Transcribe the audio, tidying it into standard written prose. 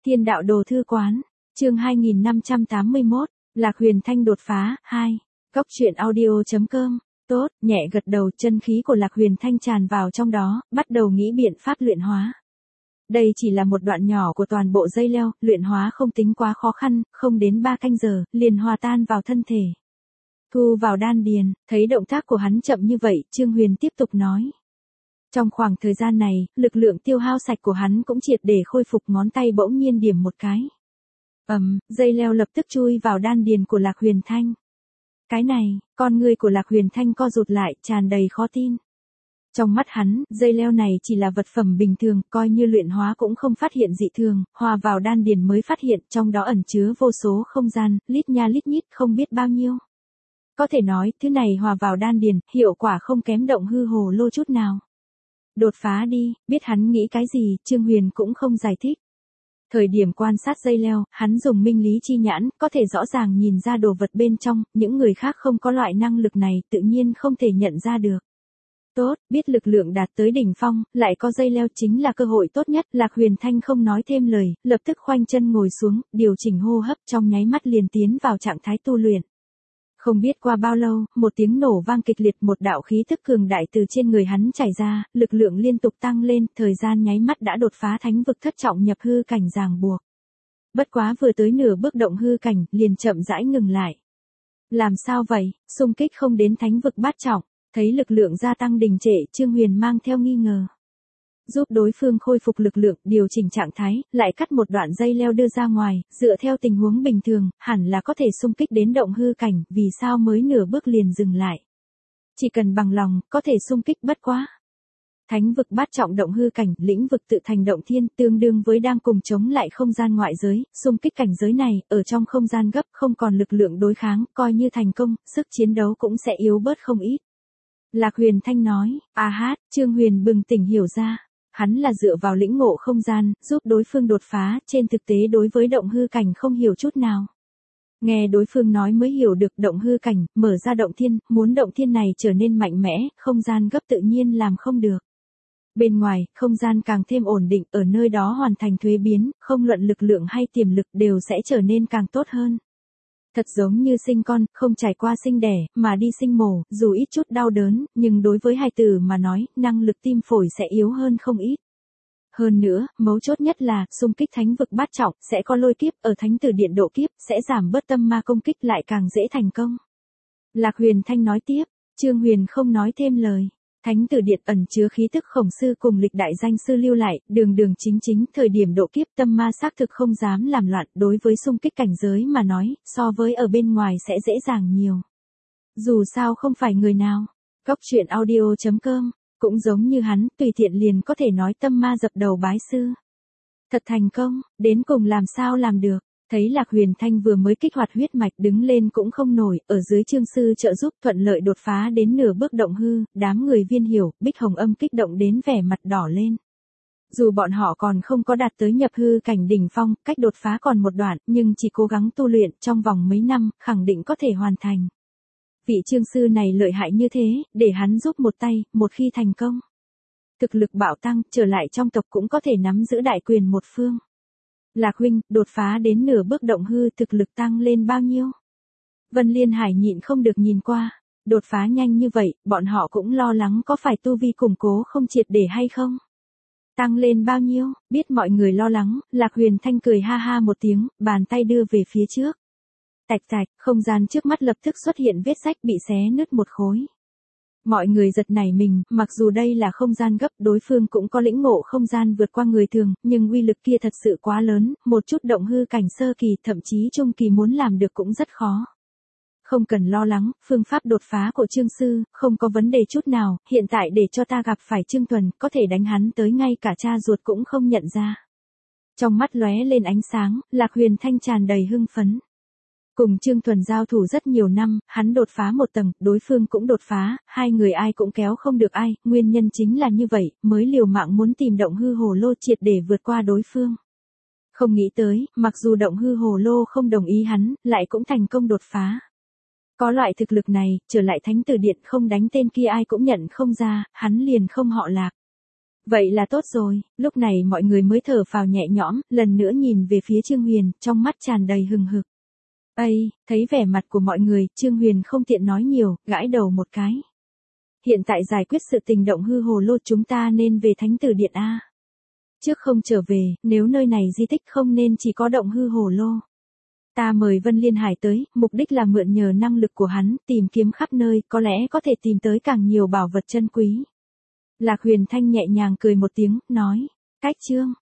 Thiên đạo đồ thư quán, chương 2581, Lạc Huyền Thanh đột phá, 2, Cốc truyện audio.com, tốt, nhẹ gật đầu, chân khí của Lạc Huyền Thanh tràn vào trong đó, bắt đầu nghĩ biện pháp luyện hóa. Đây chỉ là một đoạn nhỏ của toàn bộ dây leo, luyện hóa không tính quá khó khăn, không đến 3 canh giờ, liền hòa tan vào thân thể. Thu vào đan điền, thấy động tác của hắn chậm như vậy, Trương Huyền tiếp tục nói. Trong khoảng thời gian này, lực lượng tiêu hao sạch của hắn cũng triệt để khôi phục, ngón tay bỗng nhiên điểm một cái. Dây leo lập tức chui vào đan điền của Lạc Huyền Thanh. Cái này, con ngươi của Lạc Huyền Thanh co rụt lại, tràn đầy khó tin. Trong mắt hắn, dây leo này chỉ là vật phẩm bình thường, coi như luyện hóa cũng không phát hiện dị thường, hòa vào đan điền mới phát hiện, trong đó ẩn chứa vô số không gian, lít nha lít nhít, không biết bao nhiêu. Có thể nói, thứ này hòa vào đan điền, hiệu quả không kém động hư hồ lô chút nào. Đột phá đi, biết hắn nghĩ cái gì, Trương Huyền cũng không giải thích. Thời điểm quan sát dây leo, hắn dùng minh lý chi nhãn, có thể rõ ràng nhìn ra đồ vật bên trong, những người khác không có loại năng lực này, tự nhiên không thể nhận ra được. Tốt, biết lực lượng đạt tới đỉnh phong, lại có dây leo chính là cơ hội tốt nhất, Lạc Huyền Thanh không nói thêm lời, lập tức khoanh chân ngồi xuống, điều chỉnh hô hấp, trong nháy mắt liền tiến vào trạng thái tu luyện. Không biết qua bao lâu, một tiếng nổ vang kịch liệt, một đạo khí tức cường đại từ trên người hắn chảy ra, lực lượng liên tục tăng lên, thời gian nháy mắt đã đột phá thánh vực thất trọng nhập hư cảnh ràng buộc. Bất quá vừa tới nửa bước động hư cảnh, liền chậm rãi ngừng lại. Làm sao vậy, xung kích không đến thánh vực bát trọng, thấy lực lượng gia tăng đình trệ, Trương Huyền mang theo nghi ngờ. Giúp đối phương khôi phục lực lượng, điều chỉnh trạng thái, lại cắt một đoạn dây leo đưa ra ngoài, dựa theo tình huống bình thường, hẳn là có thể xung kích đến động hư cảnh, vì sao mới nửa bước liền dừng lại. Chỉ cần bằng lòng, có thể xung kích bất quá. Thánh vực bát trọng động hư cảnh, lĩnh vực tự thành động thiên, tương đương với đang cùng chống lại không gian ngoại giới, xung kích cảnh giới này, ở trong không gian gấp, không còn lực lượng đối kháng, coi như thành công, sức chiến đấu cũng sẽ yếu bớt không ít. Lạc Huyền Thanh nói, Trương Huyền bừng tỉnh hiểu ra. Hắn là dựa vào lĩnh ngộ không gian, giúp đối phương đột phá, trên thực tế đối với động hư cảnh không hiểu chút nào. Nghe đối phương nói mới hiểu được động hư cảnh, mở ra động thiên, muốn động thiên này trở nên mạnh mẽ, không gian gấp tự nhiên làm không được. Bên ngoài, không gian càng thêm ổn định, ở nơi đó hoàn thành thuế biến, không luận lực lượng hay tiềm lực đều sẽ trở nên càng tốt hơn. Thật giống như sinh con, không trải qua sinh đẻ, mà đi sinh mổ, dù ít chút đau đớn, nhưng đối với hài tử mà nói, năng lực tim phổi sẽ yếu hơn không ít. Hơn nữa, mấu chốt nhất là, xung kích thánh vực bát trọng, sẽ có lôi kiếp, ở thánh tử điện độ kiếp, sẽ giảm bớt tâm ma công kích lại càng dễ thành công. Lạc Huyền Thanh nói tiếp, Trương Huyền không nói thêm lời. Thánh tử điện ẩn chứa khí tức khổng sư cùng lịch đại danh sư lưu lại, đường đường chính chính, thời điểm độ kiếp tâm ma xác thực không dám làm loạn, đối với xung kích cảnh giới mà nói, so với ở bên ngoài sẽ dễ dàng nhiều. Dù sao không phải người nào, Cốc truyện audio.com, cũng giống như hắn, tùy tiện liền có thể nói tâm ma dập đầu bái sư. Thật thành công, đến cùng làm sao làm được. Thấy Lạc Huyền Thanh vừa mới kích hoạt huyết mạch đứng lên cũng không nổi, ở dưới Trương sư trợ giúp thuận lợi đột phá đến nửa bước động hư, đám người Viên Hiểu, Bích Hồng Âm kích động đến vẻ mặt đỏ lên. Dù bọn họ còn không có đạt tới nhập hư cảnh đỉnh phong, cách đột phá còn một đoạn, nhưng chỉ cố gắng tu luyện trong vòng mấy năm, khẳng định có thể hoàn thành. Vị Trương sư này lợi hại như thế, để hắn giúp một tay, một khi thành công. Thực lực bạo tăng, trở lại trong tộc cũng có thể nắm giữ đại quyền một phương. Lạc huynh, đột phá đến nửa bước động hư, thực lực tăng lên bao nhiêu? Vân Liên Hải nhịn không được nhìn qua, đột phá nhanh như vậy, bọn họ cũng lo lắng có phải tu vi củng cố không triệt để hay không? Tăng lên bao nhiêu? Biết mọi người lo lắng, Lạc Huyền Thanh cười ha ha một tiếng, bàn tay đưa về phía trước. Tạch tạch, không gian trước mắt lập tức xuất hiện vết rách bị xé nứt một khối. Mọi người giật nảy mình, mặc dù đây là không gian gấp, đối phương cũng có lĩnh ngộ không gian vượt qua người thường, nhưng uy lực kia thật sự quá lớn, một chút động hư cảnh sơ kỳ, thậm chí trung kỳ muốn làm được cũng rất khó. Không cần lo lắng, phương pháp đột phá của Trương sư, không có vấn đề chút nào, hiện tại để cho ta gặp phải Trương Tuần, có thể đánh hắn tới ngay cả cha ruột cũng không nhận ra. Trong mắt lóe lên ánh sáng, Lạc Huyền Thanh tràn đầy hưng phấn. Cùng Trương Thuần giao thủ rất nhiều năm, hắn đột phá một tầng, đối phương cũng đột phá, hai người ai cũng kéo không được ai, nguyên nhân chính là như vậy, mới liều mạng muốn tìm động hư hồ lô triệt để vượt qua đối phương. Không nghĩ tới, mặc dù động hư hồ lô không đồng ý hắn, lại cũng thành công đột phá. Có loại thực lực này, trở lại thánh tử điện không đánh tên kia ai cũng nhận không ra, hắn liền không họ Lạc. Vậy là tốt rồi, lúc này mọi người mới thở phào nhẹ nhõm, lần nữa nhìn về phía Trương Huyền, trong mắt tràn đầy hừng hực. Ây, thấy vẻ mặt của mọi người, Trương Huyền không tiện nói nhiều, gãi đầu một cái. Hiện tại giải quyết sự tình động hư hồ lô chúng ta nên về Thánh Tử Điện A. Trước không trở về, nếu nơi này di tích không nên chỉ có động hư hồ lô. Ta mời Vân Liên Hải tới, mục đích là mượn nhờ năng lực của hắn, tìm kiếm khắp nơi, có lẽ có thể tìm tới càng nhiều bảo vật chân quý. Lạc Huyền Thanh nhẹ nhàng cười một tiếng, nói, cách Trương.